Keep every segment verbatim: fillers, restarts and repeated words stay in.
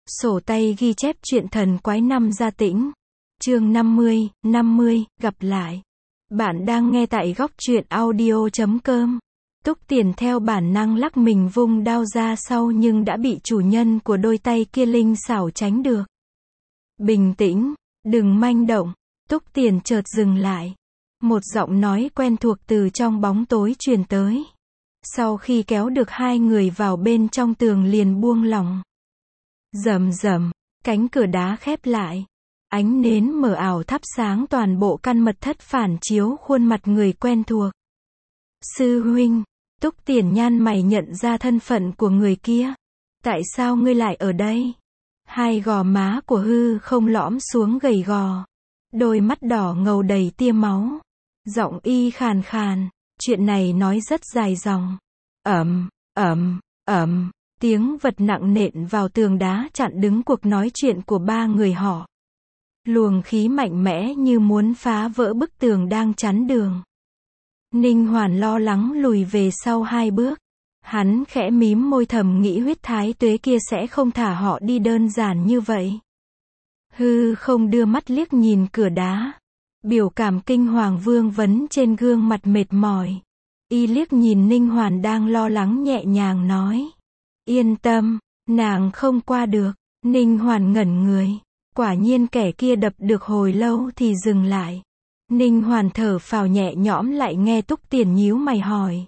Sổ tay ghi chép truyện thần quái năm gia tĩnh. Chương năm mươi, năm mươi, gặp lại. Bạn đang nghe tại góc truyện audio chấm com. Túc Tiền theo bản năng lắc mình vung đao ra sau nhưng đã bị chủ nhân của đôi tay kia linh xảo tránh được. Bình tĩnh, đừng manh động. Túc Tiền chợt dừng lại. Một giọng nói quen thuộc từ trong bóng tối truyền tới. Sau khi kéo được hai người vào bên trong tường liền buông lỏng. Rầm rầm, cánh cửa đá khép lại. Ánh nến mờ ảo thắp sáng toàn bộ căn mật thất phản chiếu khuôn mặt người quen thuộc. Sư huynh, Túc Tiền nhăn mày nhận ra thân phận của người kia. Tại sao ngươi lại ở đây? Hai gò má của hư không lõm xuống gầy gò. Đôi mắt đỏ ngầu đầy tia máu. Giọng y khàn khàn, chuyện này nói rất dài dòng. Ầm, ầm, ầm. Tiếng vật nặng nện vào tường đá chặn đứng cuộc nói chuyện của ba người họ. Luồng khí mạnh mẽ như muốn phá vỡ bức tường đang chắn đường. Ninh Hoàn lo lắng lùi về sau hai bước. Hắn khẽ mím môi thầm nghĩ huyết thái tuế kia sẽ không thả họ đi đơn giản như vậy. Hư không đưa mắt liếc nhìn cửa đá. Biểu cảm kinh hoàng vương vấn trên gương mặt mệt mỏi. Y liếc nhìn Ninh Hoàn đang lo lắng nhẹ nhàng nói. Yên tâm, nàng không qua được. Ninh Hoàn ngẩn người. Quả nhiên kẻ kia đập được hồi lâu thì dừng lại. Ninh Hoàn thở phào nhẹ nhõm lại nghe Túc Tiền nhíu mày hỏi.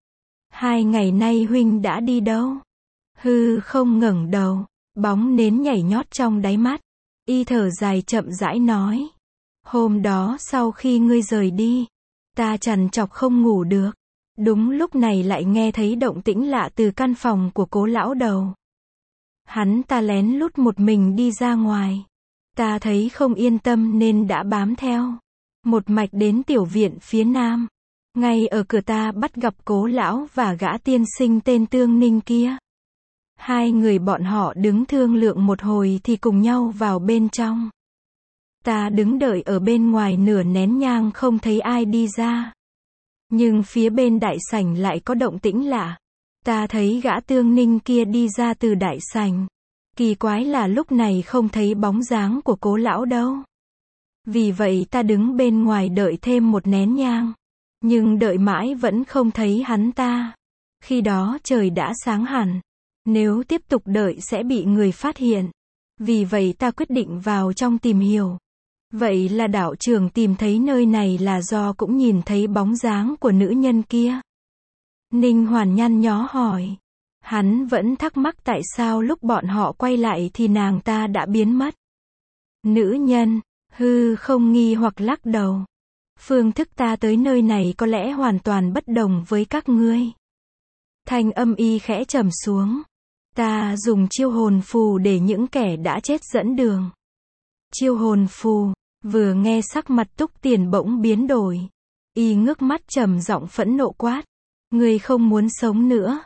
Hai ngày nay huynh đã đi đâu? Hư không ngẩng đầu. Bóng nến nhảy nhót trong đáy mắt. Y thở dài chậm rãi nói. Hôm đó sau khi ngươi rời đi, ta trằn trọc không ngủ được. Đúng lúc này lại nghe thấy động tĩnh lạ từ căn phòng của Cố lão đầu. Hắn ta lén lút một mình đi ra ngoài. Ta thấy không yên tâm nên đã bám theo. Một mạch đến tiểu viện phía nam. Ngay ở cửa ta bắt gặp Cố lão và gã tiên sinh tên Tương Ninh kia. Hai người bọn họ đứng thương lượng một hồi thì cùng nhau vào bên trong. Ta đứng đợi ở bên ngoài nửa nén nhang không thấy ai đi ra. Nhưng phía bên đại sảnh lại có động tĩnh lạ. Ta thấy gã Tương Ninh kia đi ra từ đại sảnh. Kỳ quái là lúc này không thấy bóng dáng của Cố lão đâu. Vì vậy ta đứng bên ngoài đợi thêm một nén nhang. Nhưng đợi mãi vẫn không thấy hắn ta. Khi đó trời đã sáng hẳn. Nếu tiếp tục đợi sẽ bị người phát hiện. Vì vậy ta quyết định vào trong tìm hiểu. Vậy là đạo trưởng tìm thấy nơi này là do cũng nhìn thấy bóng dáng của nữ nhân kia. Ninh Hoàn nhăn nhó hỏi. Hắn vẫn thắc mắc tại sao lúc bọn họ quay lại thì nàng ta đã biến mất. Nữ nhân, hư không nghi hoặc lắc đầu. Phương thức ta tới nơi này có lẽ hoàn toàn bất đồng với các ngươi. Thanh âm y khẽ trầm xuống. Ta dùng chiêu hồn phù để những kẻ đã chết dẫn đường. Chiêu hồn phù. Vừa nghe sắc mặt Túc Tiền bỗng biến đổi. Y ngước mắt trầm giọng phẫn nộ quát. Ngươi không muốn sống nữa.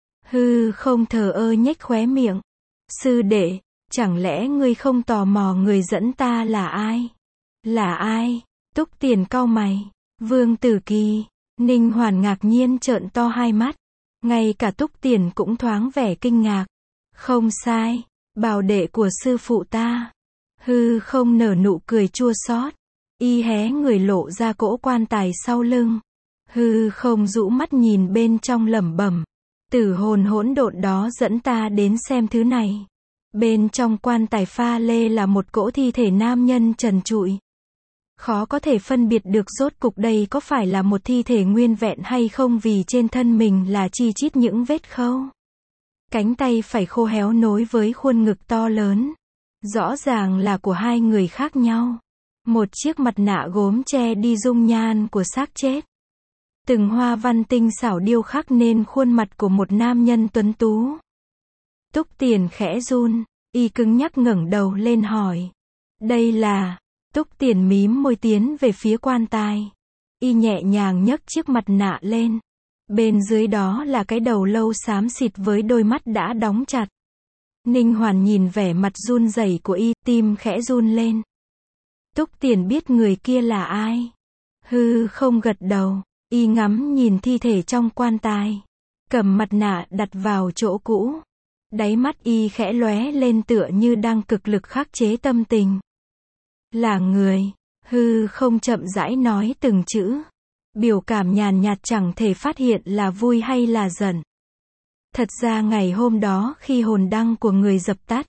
Hư không thờ ơ nhếch khóe miệng. Sư đệ, chẳng lẽ ngươi không tò mò người dẫn ta là ai? Là ai? Túc Tiền cau mày. Vương Tử Kỳ. Ninh Hoàn ngạc nhiên trợn to hai mắt. Ngay cả Túc Tiền cũng thoáng vẻ kinh ngạc. Không sai, bảo đệ của sư phụ ta. Hư không nở nụ cười chua xót. Y hé người lộ ra cỗ quan tài sau lưng. Hư không rũ mắt nhìn bên trong lẩm bẩm. Tử hồn hỗn độn đó dẫn ta đến xem thứ này. Bên trong quan tài pha lê là một cỗ thi thể nam nhân trần trụi. Khó có thể phân biệt được rốt cục đây có phải là một thi thể nguyên vẹn hay không vì trên thân mình là chi chít những vết khâu. Cánh tay phải khô héo nối với khuôn ngực to lớn. Rõ ràng là của hai người khác nhau. Một chiếc mặt nạ gốm che đi dung nhan của xác chết. Từng hoa văn tinh xảo điêu khắc nên khuôn mặt của một nam nhân tuấn tú. Túc Tiền khẽ run, y cứng nhắc ngẩng đầu lên hỏi. Đây là... Túc Tiền mím môi tiến về phía quan tài. Y nhẹ nhàng nhấc chiếc mặt nạ lên. Bên dưới đó là cái đầu lâu xám xịt với đôi mắt đã đóng chặt. Ninh Hoàn nhìn vẻ mặt run rẩy của y, tim khẽ run lên. Túc Tiền biết người kia là ai? Hư không gật đầu, y ngắm nhìn thi thể trong quan tài. Cầm mặt nạ đặt vào chỗ cũ. Đáy mắt y khẽ lóe lên tựa như đang cực lực khắc chế tâm tình. Là người, hư không chậm rãi nói từng chữ. Biểu cảm nhàn nhạt chẳng thể phát hiện là vui hay là giận. Thật ra ngày hôm đó khi hồn đăng của người dập tắt,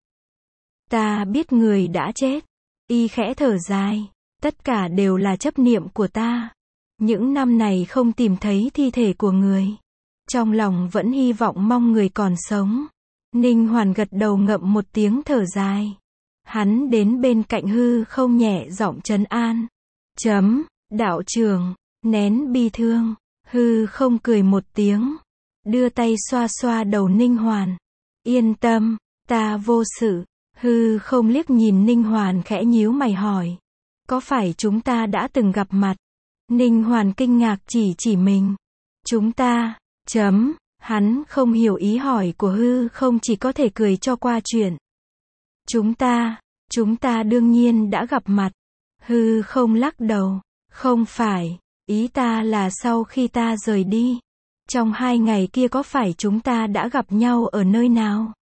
ta biết người đã chết. Y khẽ thở dài. Tất cả đều là chấp niệm của ta. Những năm này không tìm thấy thi thể của người. Trong lòng vẫn hy vọng mong người còn sống. Ninh Hoàn gật đầu ngậm một tiếng thở dài. Hắn đến bên cạnh hư không nhẹ giọng trấn an. Chấm, đạo trưởng, nén bi thương. Hư không cười một tiếng. Đưa tay xoa xoa đầu Ninh Hoàn. Yên tâm, ta vô sự. Hư không liếc nhìn Ninh Hoàn khẽ nhíu mày hỏi. Có phải chúng ta đã từng gặp mặt? Ninh Hoàn kinh ngạc chỉ chỉ mình. Chúng ta, chấm, hắn không hiểu ý hỏi của hư không chỉ có thể cười cho qua chuyện. Chúng ta, chúng ta đương nhiên đã gặp mặt. Hư không lắc đầu. Không phải, ý ta là sau khi ta rời đi. Trong hai ngày kia có phải chúng ta đã gặp nhau ở nơi nào?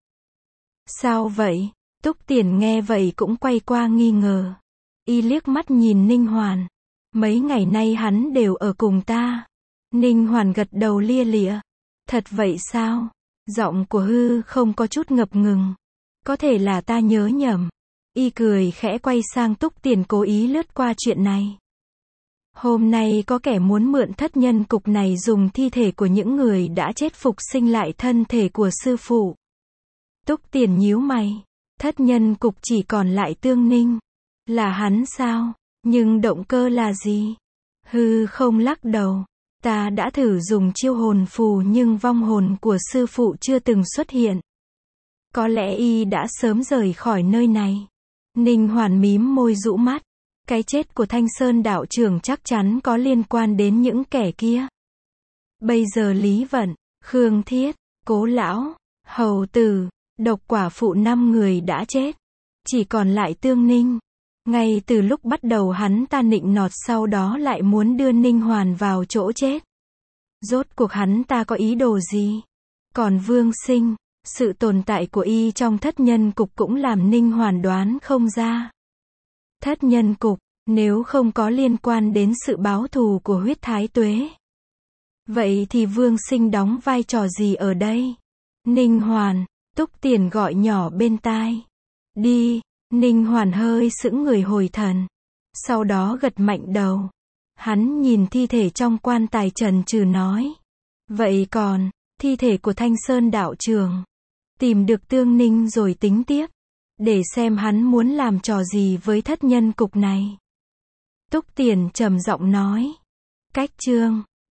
Sao vậy? Túc Tiền nghe vậy cũng quay qua nghi ngờ. Y liếc mắt nhìn Ninh Hoàn. Mấy ngày nay hắn đều ở cùng ta. Ninh Hoàn gật đầu lia lịa. Thật vậy sao? Giọng của hư không có chút ngập ngừng. Có thể là ta nhớ nhầm. Y cười khẽ quay sang Túc Tiền cố ý lướt qua chuyện này. Hôm nay có kẻ muốn mượn thất nhân cục này dùng thi thể của những người đã chết phục sinh lại thân thể của sư phụ. Túc Tiền nhíu mày. Thất nhân cục chỉ còn lại Tương Ninh. Là hắn sao? Nhưng động cơ là gì? Hư không lắc đầu. Ta đã thử dùng chiêu hồn phù nhưng vong hồn của sư phụ chưa từng xuất hiện. Có lẽ y đã sớm rời khỏi nơi này. Ninh Hoàn mím môi rũ mắt. Cái chết của Thanh Sơn đạo trưởng chắc chắn có liên quan đến những kẻ kia. Bây giờ Lý Vận, Khương Thiết, Cố Lão, Hầu Tử, Độc Quả Phụ năm người đã chết. Chỉ còn lại Tương Ninh. Ngay từ lúc bắt đầu hắn ta nịnh nọt sau đó lại muốn đưa Ninh Hoàn vào chỗ chết. Rốt cuộc hắn ta có ý đồ gì? Còn Vương Sinh, sự tồn tại của y trong thất nhân cục cũng làm Ninh Hoàn đoán không ra. Thất nhân cục, nếu không có liên quan đến sự báo thù của huyết thái tuế. Vậy thì Vương Sinh đóng vai trò gì ở đây? Ninh Hoàn, Túc Tiền gọi nhỏ bên tai. Đi. Ninh Hoàn hơi sững người hồi thần. Sau đó gật mạnh đầu. Hắn nhìn thi thể trong quan tài trần trừ nói. Vậy còn, thi thể của Thanh Sơn đạo trưởng. Tìm được Tương Ninh rồi tính tiếp. Để xem hắn muốn làm trò gì với thất nhân cục này. Túc Tiền trầm giọng nói. Cách chương.